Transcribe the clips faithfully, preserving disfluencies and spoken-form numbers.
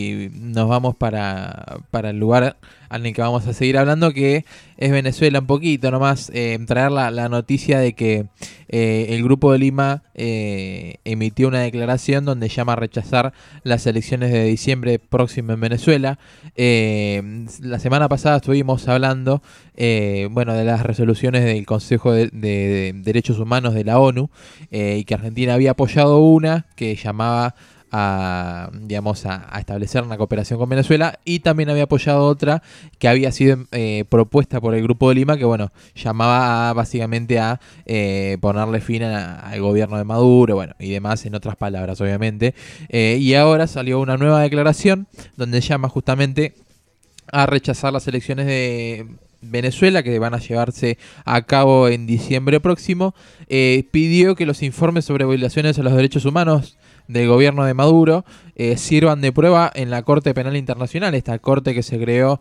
y nos vamos para, para el lugar en el que vamos a seguir hablando, que es Venezuela. Un poquito nomás, eh, traer la, la noticia de que eh, el Grupo de Lima eh, emitió una declaración donde llama a rechazar las elecciones de diciembre próximo en Venezuela. Eh, la semana pasada estuvimos hablando eh, bueno, de las resoluciones del Consejo de, de, de Derechos Humanos de la ONU, eh, y que Argentina había apoyado una que llamaba a, digamos, a, a establecer una cooperación con Venezuela, y también había apoyado otra que había sido eh, propuesta por el Grupo de Lima, que bueno, llamaba a, básicamente a eh, ponerle fin a- al gobierno de Maduro, bueno, y demás, en otras palabras, obviamente. Eh, y ahora salió una nueva declaración donde llama justamente a rechazar las elecciones de Venezuela, que van a llevarse a cabo en diciembre próximo. Eh, pidió que los informes sobre violaciones a los derechos humanos del gobierno de Maduro eh, sirvan de prueba en la Corte Penal Internacional, esta corte que se creó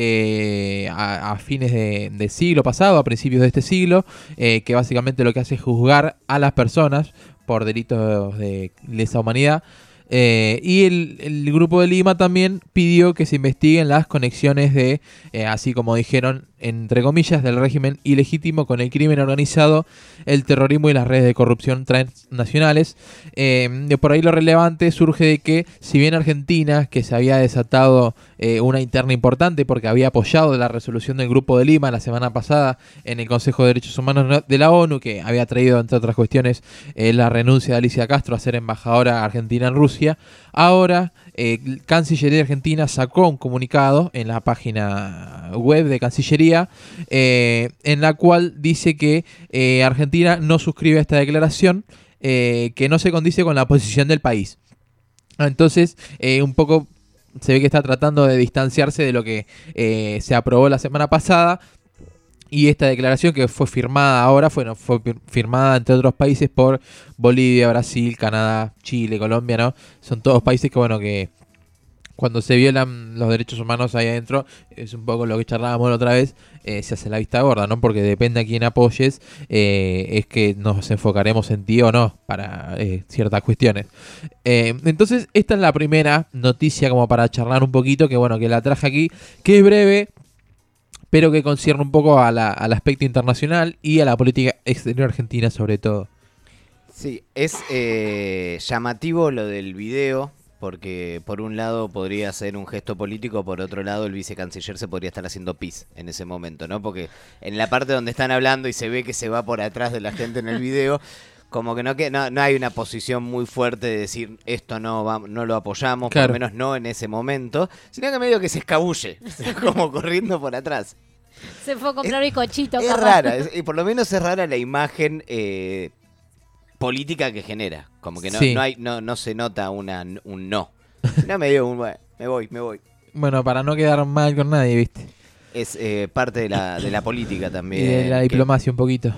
eh, a, a fines de, del siglo pasado, a principios de este siglo, eh, que básicamente lo que hace es juzgar a las personas por delitos de lesa humanidad. Eh, y el, el Grupo de Lima también pidió que se investiguen las conexiones de, eh, así como dijeron, entre comillas, del régimen ilegítimo con el crimen organizado, el terrorismo y las redes de corrupción transnacionales. Eh, de por ahí lo relevante surge de que, si bien Argentina, que se había desatado eh, una interna importante porque había apoyado la resolución del Grupo de Lima la semana pasada en el Consejo de Derechos Humanos de la ONU, que había traído, entre otras cuestiones, eh, la renuncia de Alicia Castro a ser embajadora argentina en Rusia, ahora eh, Cancillería de Argentina sacó un comunicado en la página web de Cancillería, eh, en la cual dice que eh, Argentina no suscribe esta declaración, eh, que no se condice con la posición del país. Entonces, eh, un poco se ve que está tratando de distanciarse de lo que eh, se aprobó la semana pasada. Y esta declaración, que fue firmada ahora, fue, no, fue fir- firmada, entre otros países, por Bolivia, Brasil, Canadá, Chile, Colombia, ¿no? Son todos países que, bueno, que cuando se violan los derechos humanos ahí adentro, es un poco lo que charlábamos la otra vez, eh, se hace la vista gorda, ¿no? Porque depende a quién apoyes, eh, es que nos enfocaremos en ti o no para eh, ciertas cuestiones. Eh, entonces, esta es la primera noticia como para charlar un poquito, que bueno, que la traje aquí, que es breve, pero que concierne un poco a la- al aspecto internacional y a la política exterior argentina sobre todo. Sí, es eh, llamativo lo del video, porque por un lado podría ser un gesto político, por otro lado el vicecanciller se podría estar haciendo pis en ese momento, ¿no? Porque en la parte donde están hablando y se ve que se va por atrás de la gente en el video, como que no, que, no, no hay una posición muy fuerte de decir esto no va, no lo apoyamos, Claro. por lo menos no en ese momento, sino que medio que se escabulle, como corriendo por atrás. Se fue a comprar bizcochito. Es capaz. rara, es- y por lo menos es rara la imagen eh, política que genera. Como que no, Sí. no hay, no, no se nota una, un no. No me dio un "Bueno, me voy, me voy". Bueno, para no quedar mal con nadie, ¿viste? Es eh, parte de la, de la política también. Y de la que- diplomacia un poquito.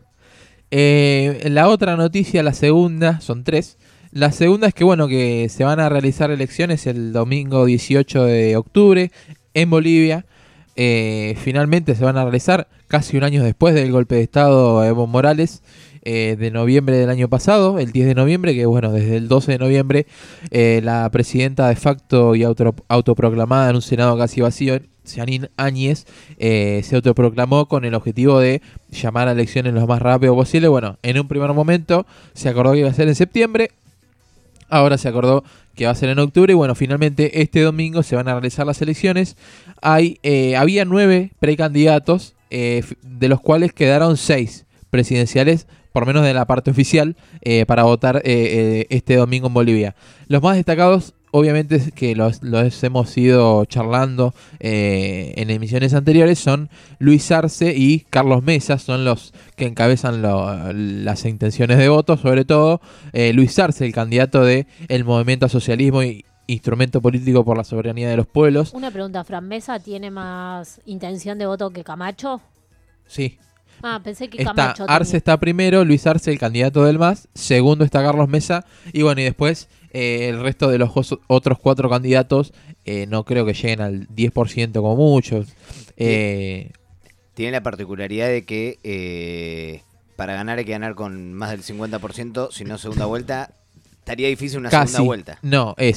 Eh, la otra noticia, la segunda, son tres. La segunda es que, bueno, que se van a realizar elecciones el domingo dieciocho de octubre en Bolivia. Eh, finalmente se van a realizar casi un año después del golpe de Estado de Evo Morales, eh, de noviembre del año pasado, el diez de noviembre, que bueno, desde el doce de noviembre eh, la presidenta de facto y auto, autoproclamada en un Senado casi vacío, Jeanine Áñez, eh, se autoproclamó con el objetivo de llamar a elecciones lo más rápido posible. Bueno, en un primer momento se acordó que iba a ser en septiembre, ahora se acordó que va a ser en octubre, y bueno, finalmente este domingo se van a realizar las elecciones. Hay, eh, había nueve precandidatos, eh, f- de los cuales quedaron seis presidenciales, por menos de la parte oficial, eh, para votar eh, eh, este domingo en Bolivia. Los más destacados, obviamente, es que los, los hemos ido charlando eh, en emisiones anteriores, son Luis Arce y Carlos Mesa, son los que encabezan lo- las intenciones de voto, sobre todo eh, Luis Arce, el candidato de el Movimiento a Socialismo y Instrumento Político por la Soberanía de los Pueblos. Una pregunta, ¿Fran Mesa tiene más intención de voto que Camacho? Sí. Ah, pensé que Está, Camacho Arce tenía. está primero, Luis Arce, el candidato del M A S, segundo está Carlos Mesa, y bueno, y después eh, el resto de los os- otros cuatro candidatos eh, no creo que lleguen al diez por ciento como muchos. Eh, Tiene la particularidad de que eh, para ganar hay que ganar con más del cincuenta por ciento, si no segunda vuelta, estaría difícil una casi, segunda vuelta. no, es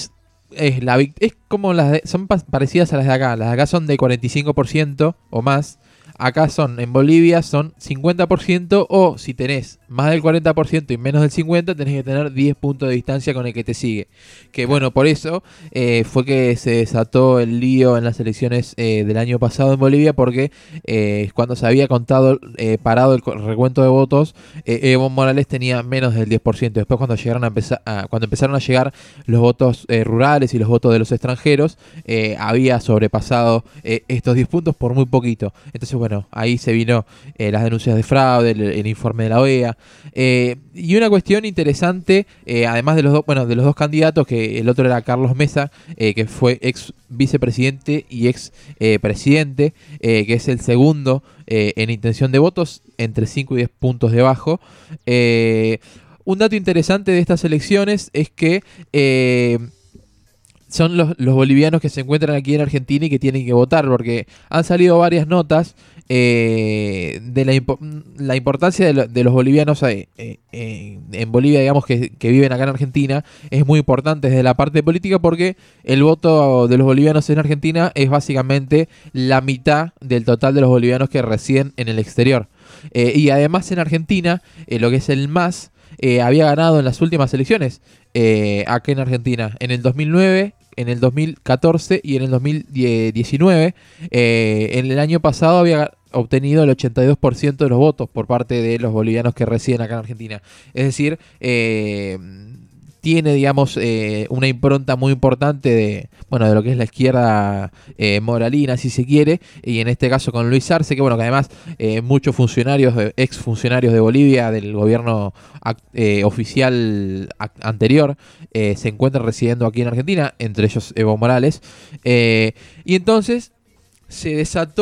es, la, vic- es como las de- son pa- parecidas a las de acá. Las de acá son de cuarenta y cinco por ciento o más. Acá son, en Bolivia son cincuenta por ciento, o si tenés más del cuarenta por ciento y menos del cincuenta por ciento, tenés que tener diez puntos de distancia con el que te sigue. Que bueno, por eso eh, fue que se desató el lío en las elecciones eh, del año pasado en Bolivia, porque eh, cuando se había contado, eh, parado el co- recuento de votos, eh, Evo Morales tenía menos del diez por ciento. Después cuando llegaron a empezar, a- cuando empezaron a llegar los votos eh, rurales y los votos de los extranjeros, eh, había sobrepasado eh, estos diez puntos por muy poquito. Entonces, bueno, ahí se vino eh, las denuncias de fraude, el, el informe de la O E A. Eh, y una cuestión interesante, eh, además de los, dos bueno, de los dos candidatos, que el otro era Carlos Mesa, eh, que fue ex vicepresidente y ex eh, presidente, eh, que es el segundo eh, en intención de votos, entre cinco y diez puntos debajo. Eh, un dato interesante de estas elecciones es que eh, son los, los bolivianos que se encuentran aquí en Argentina y que tienen que votar, porque han salido varias notas eh, de la, impo- la importancia de, lo- de los bolivianos eh, eh, eh, en Bolivia, digamos, que, que viven acá en Argentina. Es muy importante desde la parte política, porque el voto de los bolivianos en Argentina es básicamente la mitad del total de los bolivianos que residen en el exterior. Eh, y además en Argentina, eh, lo que es el M A S, eh, había ganado en las últimas elecciones eh, acá en Argentina, en el dos mil nueve, en el dos mil catorce y en el dos mil diecinueve. Eh, en el año pasado había obtenido el ochenta y dos por ciento de los votos por parte de los bolivianos que residen acá en Argentina. Es decir, eh, tiene, digamos, eh, una impronta muy importante de, bueno, de lo que es la izquierda eh, moralina, si se quiere, y en este caso con Luis Arce, que bueno, que además eh, muchos funcionarios, de- ex funcionarios de Bolivia, del gobierno ac- eh, oficial ac- anterior, eh, se encuentran residiendo aquí en Argentina, entre ellos Evo Morales. Eh, y entonces se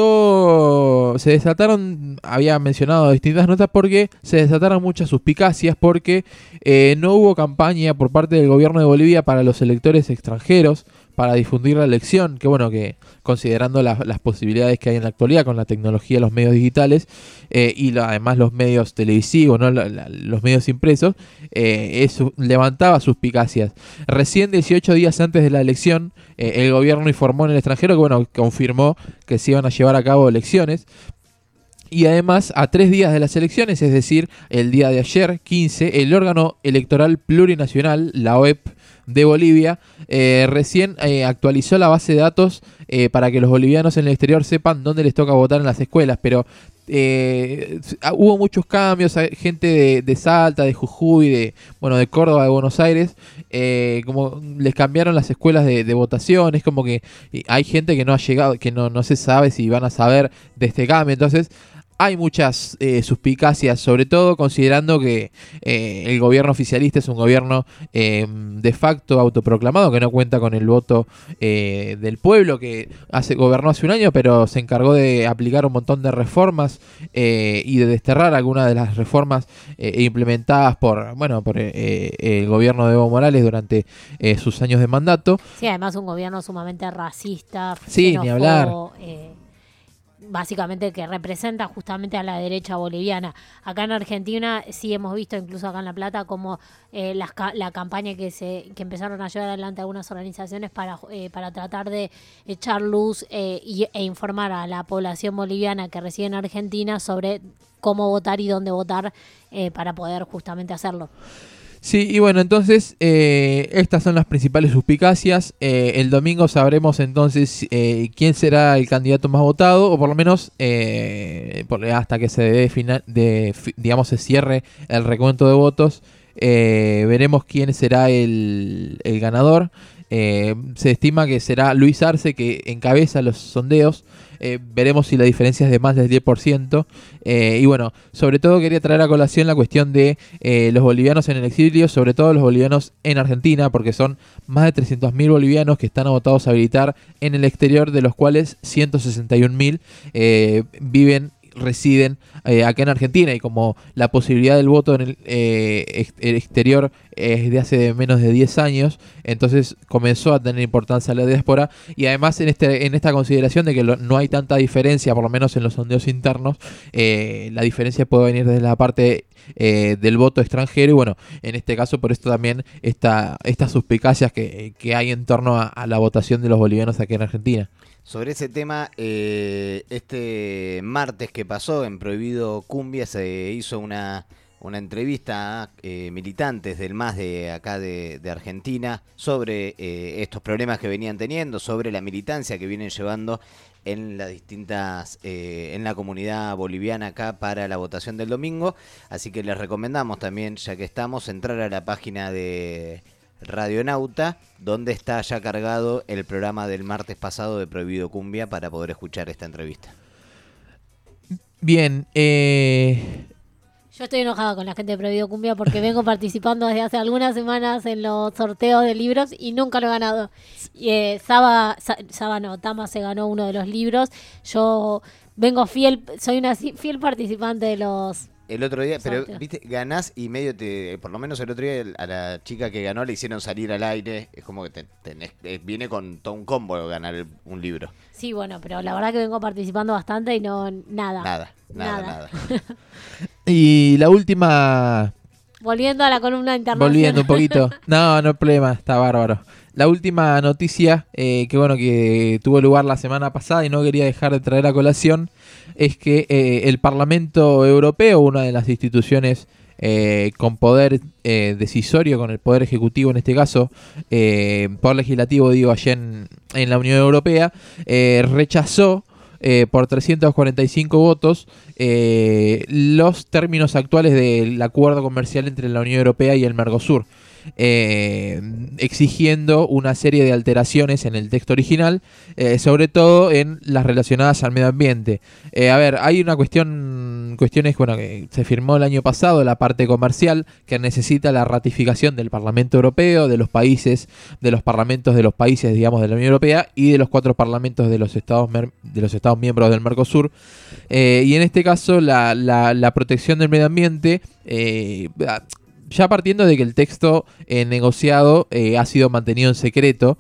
desató, se desataron, había mencionado distintas notas, porque se desataron muchas suspicacias, porque eh, no hubo campaña por parte del gobierno de Bolivia para los electores extranjeros para difundir la elección, que bueno, que considerando las, las posibilidades que hay en la actualidad con la tecnología, los medios digitales eh, y lo- además los medios televisivos, ¿no? La- la- los medios impresos, eh, eso levantaba suspicacias. Recién dieciocho días antes de la elección, eh, el gobierno informó en el extranjero que bueno, confirmó que se iban a llevar a cabo elecciones. Y además, a tres días de las elecciones, es decir, el día de ayer, quince, el órgano electoral plurinacional, la O E P de Bolivia, eh, recién eh, actualizó la base de datos eh, para que los bolivianos en el exterior sepan dónde les toca votar en las escuelas. Pero eh, hubo muchos cambios, hay gente de, de Salta, de Jujuy, de, bueno, de Córdoba, de Buenos Aires, eh, como les cambiaron las escuelas de, de votación. Es como que eh, hay gente que no ha llegado, que no, no se sabe si van a saber de este cambio. Entonces, hay muchas eh, suspicacias, sobre todo considerando que eh, el gobierno oficialista es un gobierno eh, de facto autoproclamado, que no cuenta con el voto eh, del pueblo, que hace, gobernó hace un año, pero se encargó de aplicar un montón de reformas eh, y de desterrar algunas de las reformas eh, implementadas por, bueno, por eh, el gobierno de Evo Morales durante eh, sus años de mandato. Sí, además un gobierno sumamente racista, Sí, ni hablar. xenófobo, eh, básicamente que representa justamente a la derecha boliviana. Acá en Argentina sí hemos visto, incluso acá en La Plata, como eh, las ca- la campaña que se que empezaron a llevar adelante algunas organizaciones para, eh, para tratar de echar luz eh, y, e informar a la población boliviana que reside en Argentina sobre cómo votar y dónde votar eh, para poder justamente hacerlo. Sí, y bueno, entonces eh, estas son las principales suspicacias. Eh, el domingo sabremos entonces eh, quién será el candidato más votado, o por lo menos eh, por- hasta que se dé final, de, fi- digamos, se cierre el recuento de votos. Eh, veremos quién será el, el ganador. Eh, se estima que será Luis Arce, que encabeza los sondeos. Eh, veremos si la diferencia es de más del diez por ciento. Eh, y bueno, sobre todo quería traer a colación la cuestión de eh, los bolivianos en el exilio, sobre todo los bolivianos en Argentina, porque son más de trescientos mil bolivianos que están votados a habilitar en el exterior, de los cuales ciento sesenta y un mil eh, viven residen eh, acá en Argentina, y como la posibilidad del voto en el, eh, ex- el exterior es de hace menos de diez años, entonces comenzó a tener importancia la diáspora. Y además en este en esta consideración de que lo- no hay tanta diferencia, por lo menos en los sondeos internos, eh, la diferencia puede venir desde la parte eh, del voto extranjero. Y bueno, en este caso por esto también esta, estas suspicacias que, que hay en torno a, a la votación de los bolivianos aquí en Argentina. Sobre ese tema, eh, este martes que pasó en Prohibido Cumbia se hizo una, una entrevista a eh, militantes del M A S de acá de, de Argentina sobre eh, estos problemas que venían teniendo, sobre la militancia que vienen llevando en las distintas, eh, en la comunidad boliviana acá para la votación del domingo. Así que les recomendamos también, ya que estamos, entrar a la página de Radionauta, donde está ya cargado el programa del martes pasado de Prohibido Cumbia para poder escuchar esta entrevista. Bien, eh... yo estoy enojada con la gente de Prohibido Cumbia porque vengo participando desde hace algunas semanas en los sorteos de libros y nunca lo he ganado. Y, eh, Saba, Sa- Saba no, Tama se ganó uno de los libros. Yo vengo fiel, soy una si- fiel participante de los... El otro día, pero Sorteo. viste, ganás y medio te, por lo menos el otro día a la chica que ganó le hicieron salir al aire. Es como que te, tenés, eh, viene con todo un combo ganar el- un libro. Sí, bueno, pero la verdad que vengo participando bastante y no, nada. Nada, nada, Nada. nada. y la última... Volviendo a la columna internacional. Volviendo un poquito. No, no hay problema, está bárbaro. La última noticia, eh, que bueno, que tuvo lugar la semana pasada y no quería dejar de traer a colación, es que eh, el Parlamento Europeo, una de las instituciones eh, con poder eh, decisorio, con el poder ejecutivo en este caso, eh, poder legislativo, digo, allá en, en la Unión Europea, eh, rechazó Eh, por trescientos cuarenta y cinco votos eh, los términos actuales del acuerdo comercial entre la Unión Europea y el Mercosur, eh, exigiendo una serie de alteraciones en el texto original, eh, sobre todo en las relacionadas al medio ambiente. Eh, a ver, hay una cuestión, cuestiones, bueno, que se firmó el año pasado, la parte comercial, que necesita la ratificación del Parlamento Europeo, de los países, de los parlamentos de los países, digamos, de la Unión Europea y de los cuatro parlamentos de los estados, de los estados miembros del Mercosur. Eh, y en este caso, la, la, la protección del medio ambiente, eh, ya partiendo de que el texto eh, negociado eh, ha sido mantenido en secreto,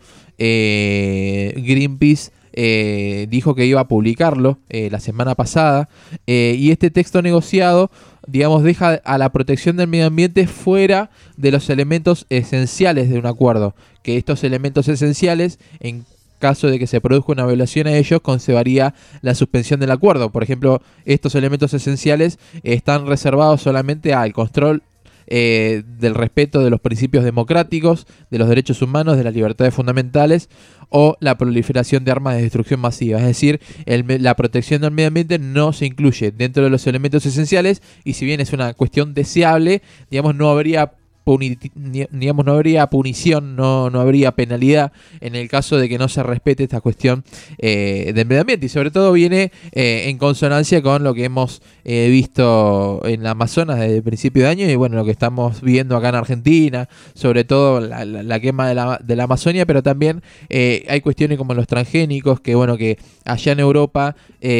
eh, Greenpeace eh, dijo que iba a publicarlo eh, la semana pasada, eh, y este texto negociado, digamos, deja a la protección del medio ambiente fuera de los elementos esenciales de un acuerdo, que estos elementos esenciales, en caso de que se produzca una violación a ellos, conllevaría la suspensión del acuerdo. Por ejemplo, estos elementos esenciales eh, están reservados solamente al control Eh, del respeto de los principios democráticos, de los derechos humanos, de las libertades fundamentales o la proliferación de armas de destrucción masiva. Es decir, el, la protección del medio ambiente no se incluye dentro de los elementos esenciales, y si bien es una cuestión deseable, digamos, no habría Puni, digamos, no habría punición, no, no habría penalidad en el caso de que no se respete esta cuestión eh, del medio ambiente, y sobre todo viene eh, en consonancia con lo que hemos eh, visto en la Amazonas desde el principio de año, y bueno, lo que estamos viendo acá en Argentina, sobre todo la, la, la quema de la, de la Amazonia, pero también eh, hay cuestiones como los transgénicos, que bueno, que allá en Europa,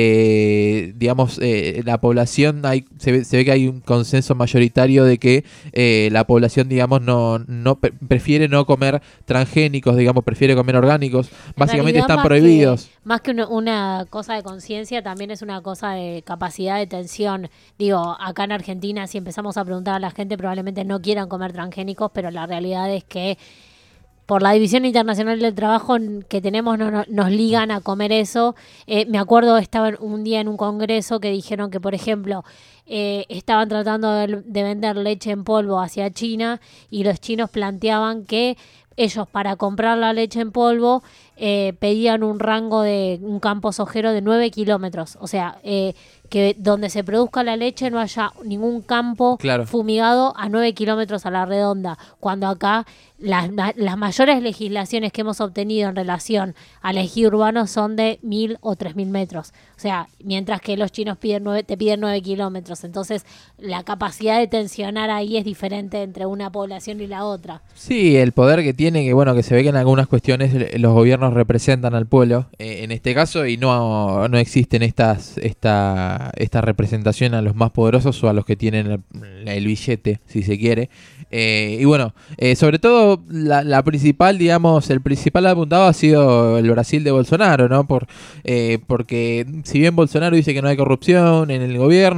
eh, digamos, eh, la población, hay, se, ve, se ve que hay un consenso mayoritario de que eh, la población, digamos, no, no prefiere no comer transgénicos, digamos, prefiere comer orgánicos. Básicamente realidad, están más prohibidos. Que, más que una, una cosa de conciencia, también es una cosa de capacidad de tensión. Digo, acá en Argentina, si empezamos a preguntar a la gente, probablemente no quieran comer transgénicos, pero la realidad es que por la División Internacional del Trabajo que tenemos no, no, nos ligan a comer eso. Eh, me acuerdo, estaba un día en un congreso que dijeron que, por ejemplo, eh, estaban tratando de, de vender leche en polvo hacia China, y los chinos planteaban que ellos, para comprar la leche en polvo, eh, pedían un rango de un campo sojero de nueve kilómetros. O sea, eh, que donde se produzca la leche no haya ningún campo Claro. fumigado a nueve kilómetros a la redonda, cuando acá las, las mayores legislaciones que hemos obtenido en relación al ejido urbano son de mil o tres mil metros. O sea, mientras que los chinos piden nueve, te piden nueve kilómetros. Entonces, la capacidad de tensionar ahí es diferente entre una población y la otra. Sí, el poder que tiene, que bueno, que se ve que en algunas cuestiones los gobiernos representan al pueblo, eh, en este caso, y no, no existen estas esta, esta representación a los más poderosos o a los que tienen el, el billete, si se quiere. Eh, y bueno, eh, sobre todo la, la principal, digamos, el principal apuntado ha sido el Brasil de Bolsonaro, ¿no? Por, eh, porque si bien Bolsonaro dice que no hay corrupción en el gobierno, que se,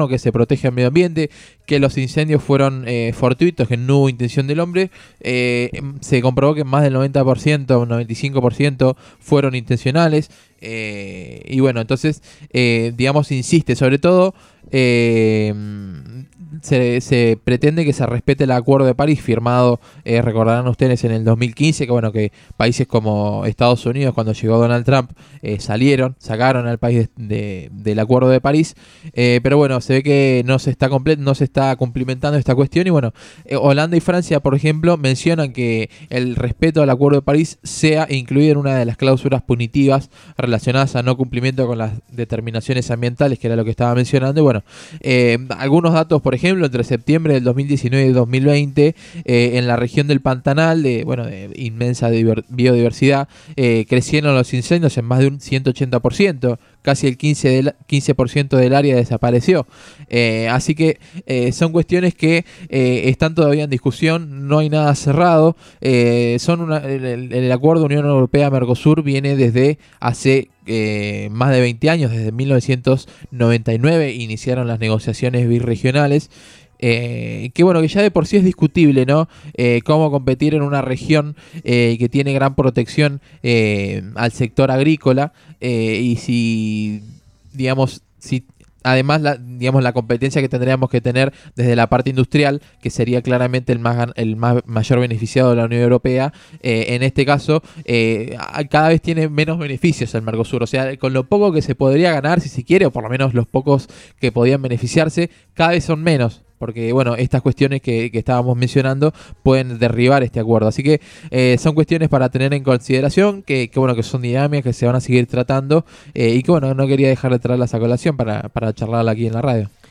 protege al medio ambiente, que los incendios fueron eh, fortuitos, que no hubo intención del hombre. Eh, se comprobó que más del noventa por ciento, noventa y cinco por ciento fueron intencionales. Eh, y bueno, entonces, eh, digamos, insiste, sobre todo, eh, se, se pretende que se respete el Acuerdo de París firmado, eh, recordarán ustedes, en el dos mil quince, que bueno, que países como Estados Unidos, cuando llegó Donald Trump, eh, salieron, sacaron al país de, de, del Acuerdo de París, eh, pero bueno, se ve que no se está comple- no se está cumplimentando esta cuestión, y bueno, eh, Holanda y Francia, por ejemplo, mencionan que el respeto al Acuerdo de París sea incluido en una de las cláusulas punitivas relacionadas a no cumplimiento con las determinaciones ambientales, que era lo que estaba mencionando. Y bueno, eh, algunos datos, por ejemplo, entre septiembre del dos mil diecinueve y dos mil veinte, eh, en la región del Pantanal, de, bueno, de inmensa diver- biodiversidad, eh, crecieron los incendios en más de un ciento ochenta por ciento, casi el quince, del, quince por ciento del área desapareció. Eh, así que eh, son cuestiones que eh, están todavía en discusión, no hay nada cerrado. Eh, son una, el, el acuerdo Unión Europea-Mercosur viene desde hace eh, más de veinte años, desde mil novecientos noventa y nueve iniciaron las negociaciones birregionales. Eh, que bueno, que ya de por sí es discutible, ¿no? Eh, cómo competir en una región eh, que tiene gran protección eh, al sector agrícola, eh, y si, digamos, si además la, digamos, la competencia que tendríamos que tener desde la parte industrial, que sería claramente el más el más mayor beneficiado de la Unión Europea, eh, en este caso eh, cada vez tiene menos beneficios el Mercosur. O sea, con lo poco que se podría ganar, si se quiere, o por lo menos los pocos que podían beneficiarse, cada vez son menos. Porque, bueno, estas cuestiones que, que estábamos mencionando pueden derribar este acuerdo. Así que eh, son cuestiones para tener en consideración, que, que, bueno, que son dinámicas, que se van a seguir tratando, eh, y que, bueno, no quería dejar de traerlas a colación para, para charlarla aquí en la radio.